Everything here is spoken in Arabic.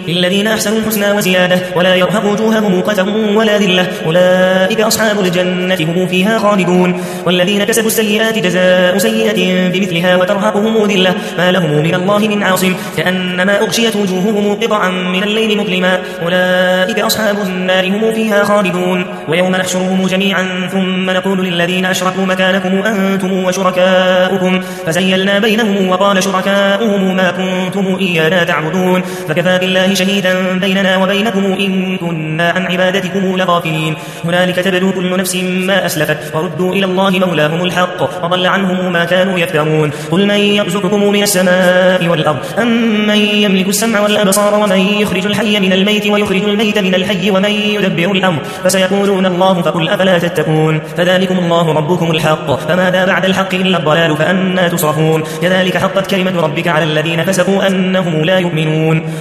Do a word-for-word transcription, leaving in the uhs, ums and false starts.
للذين أحسنوا الحسنى وزيادة ولا يرهق وجوههم قتر ولا ذلة أولئك أصحاب الجنة هم فيها خالدون والذين كسبوا السيئات جزاء سيئة بمثلها وترهقهم ذلة ما لهم من الله من عاصم كأنما أغشيت وجوههم قطعا من الليل مظلما أولئك أصحاب النار هم فيها خالدون ويوم نحشرهم جميعا ثم نقول للذين أشركوا مكانكم أنتم وشركاؤكم فزيلنا بينهم وقال شركاؤهم ما كنتم إيانا تعبدون فكفى بالله شهيدا بيننا وبينكم إن كنا عن عبادتكم لغافلين هنالك تبلو كل نفس ما أسلفت وردوا إلى الله مولاهم الحق وضل عنهم ما كانوا يفترون قل من يرزقكم من السماء والأرض أم من يملك السمع والأبصار ومن يخرج الحي من الميت ويخرج الميت من الحي ومن يدبر الأمر فسيقولون الله فقل أفلا تتقون فذلكم الله ربكم الحق فماذا بعد الحق إلا الضلال فأنا تصرفون كذلك حقت كلمة ربك على الذين فسقوا أنهم لا يؤمنون